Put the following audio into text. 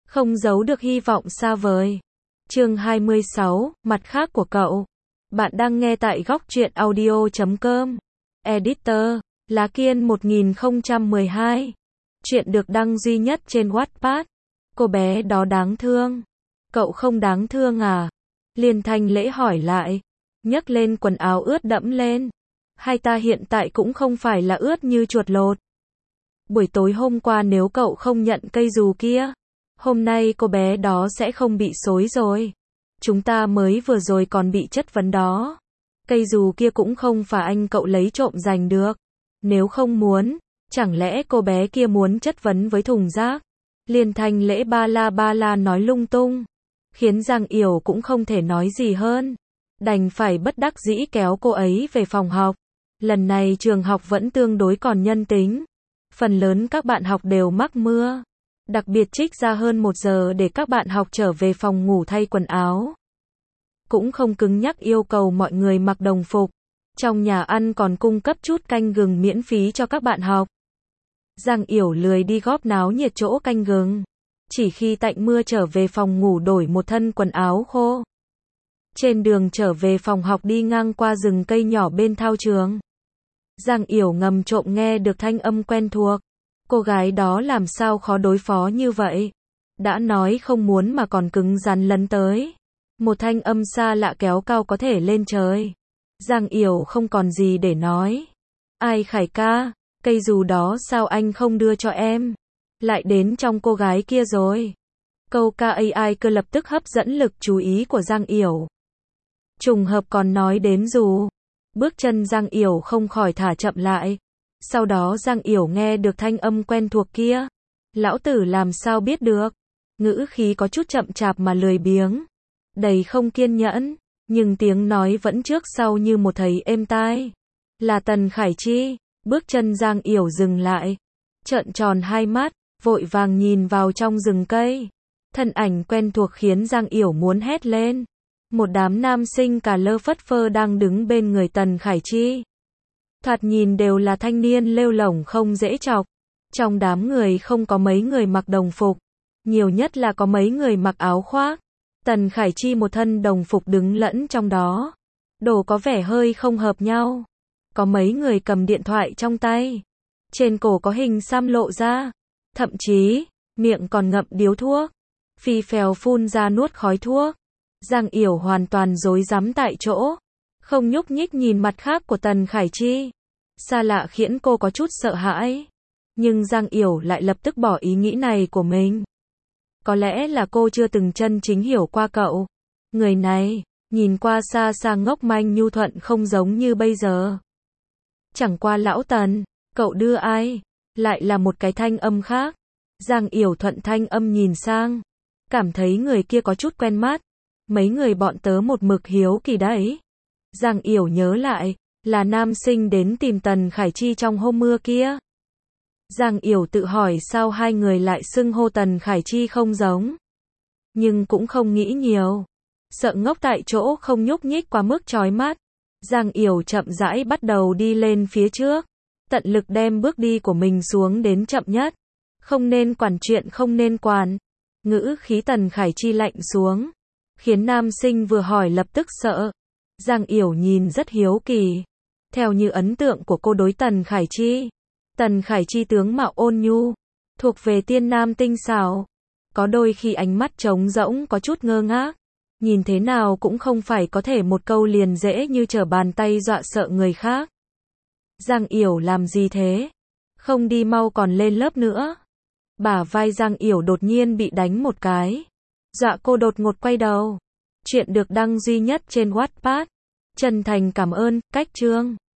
Không giấu được hy vọng xa vời. Chương 26, mặt khác của cậu. Bạn đang nghe tại góc truyện audio.com. Editor, Lá Kiên 1012. Chuyện được đăng duy nhất trên Wattpad. Cô bé đó đáng thương. Cậu không đáng thương à? Liên Thanh Lễ hỏi lại. Nhấc lên quần áo ướt đẫm lên. Hai ta hiện tại cũng không phải là ướt như chuột lột. Buổi tối hôm qua nếu cậu không nhận cây dù kia, hôm nay cô bé đó sẽ không bị xối rồi. Chúng ta mới vừa rồi còn bị chất vấn đó. Cây dù kia cũng không phải anh cậu lấy trộm giành được. Nếu không muốn, chẳng lẽ cô bé kia muốn chất vấn với thùng rác? Liên Thanh Lễ ba la nói lung tung, khiến Giang Yểu cũng không thể nói gì hơn. Đành phải bất đắc dĩ kéo cô ấy về phòng học. Lần này trường học vẫn tương đối còn nhân tính. Phần lớn các bạn học đều mắc mưa. Đặc biệt trích ra hơn 1 giờ để các bạn học trở về phòng ngủ thay quần áo. Cũng không cứng nhắc yêu cầu mọi người mặc đồng phục. Trong nhà ăn còn cung cấp chút canh gừng miễn phí cho các bạn học. Giang Yểu lười đi góp náo nhiệt chỗ canh gừng. Chỉ khi tạnh mưa trở về phòng ngủ đổi một thân quần áo khô. Trên đường trở về phòng học đi ngang qua rừng cây nhỏ bên thao trường. Giang Yểu ngầm trộm nghe được thanh âm quen thuộc. Cô gái đó làm sao khó đối phó như vậy? Đã nói không muốn mà còn cứng rắn lấn tới. Một thanh âm xa lạ kéo cao có thể lên trời. Giang Yểu không còn gì để nói. Ai Khải ca, cây dù đó sao anh không đưa cho em? Lại đến trong cô gái kia rồi. Câu ca AI cơ lập tức hấp dẫn lực chú ý của Giang Yểu. Trùng hợp còn nói đến dù. Bước chân Giang Yểu không khỏi thả chậm lại. Sau đó Giang Yểu nghe được thanh âm quen thuộc kia. Lão tử làm sao biết được? Ngữ khí có chút chậm chạp mà lười biếng. Đầy không kiên nhẫn. Nhưng tiếng nói vẫn trước sau như một thầy êm tai. Là Tần Khải Chi. Bước chân Giang Yểu dừng lại. Trợn tròn hai mắt. Vội vàng nhìn vào trong rừng cây. Thân ảnh quen thuộc khiến Giang Yểu muốn hét lên. Một đám nam sinh cả lơ phất phơ đang đứng bên người Tần Khải Chi. Thoạt nhìn đều là thanh niên lêu lổng không dễ chọc. Trong đám người không có mấy người mặc đồng phục. Nhiều nhất là có mấy người mặc áo khoác. Tần Khải Chi một thân đồng phục đứng lẫn trong đó. Đồ có vẻ hơi không hợp nhau. Có mấy người cầm điện thoại trong tay. Trên cổ có hình xăm lộ ra. Thậm chí, miệng còn ngậm điếu thuốc. Phi phèo phun ra nuốt khói thuốc. Giang Yểu hoàn toàn rối rắm tại chỗ. Không nhúc nhích nhìn mặt khác của Tần Khải Chi. Xa lạ khiến cô có chút sợ hãi. Nhưng Giang Yểu lại lập tức bỏ ý nghĩ này của mình. Có lẽ là cô chưa từng chân chính hiểu qua cậu. Người này, nhìn qua xa xa ngốc manh nhu thuận không giống như bây giờ. Chẳng qua lão Tần, cậu đưa ai? Lại là một cái thanh âm khác. Giang Yểu thuận thanh âm nhìn sang. Cảm thấy người kia có chút quen mắt. Mấy người bọn tớ một mực hiếu kỳ đấy. Giang Yểu nhớ lại, là nam sinh đến tìm Tần Khải Chi trong hôm mưa kia. Giang Yểu tự hỏi sao hai người lại xưng hô Tần Khải Chi không giống. Nhưng cũng không nghĩ nhiều. Sợ ngốc tại chỗ không nhúc nhích quá mức chói mắt. Giang Yểu chậm rãi bắt đầu đi lên phía trước. Tận lực đem bước đi của mình xuống đến chậm nhất. Không nên quản chuyện không nên quản. Ngữ khí Tần Khải Chi lạnh xuống. Khiến nam sinh vừa hỏi lập tức sợ. Giang Yểu nhìn rất hiếu kỳ. Theo như ấn tượng của cô đối Tần Khải Chi. Tần Khải Chi tướng mạo ôn nhu. Thuộc về tiên nam tinh xảo. Có đôi khi ánh mắt trống rỗng có chút ngơ ngác. Nhìn thế nào cũng không phải có thể một câu liền dễ như trở bàn tay dọa sợ người khác. Giang Yểu làm gì thế? Không đi mau còn lên lớp nữa. Bả vai Giang Yểu đột nhiên bị đánh một cái. Dọa cô đột ngột quay đầu. Chuyện được đăng duy nhất trên Wattpad. Chân thành cảm ơn, cách chương.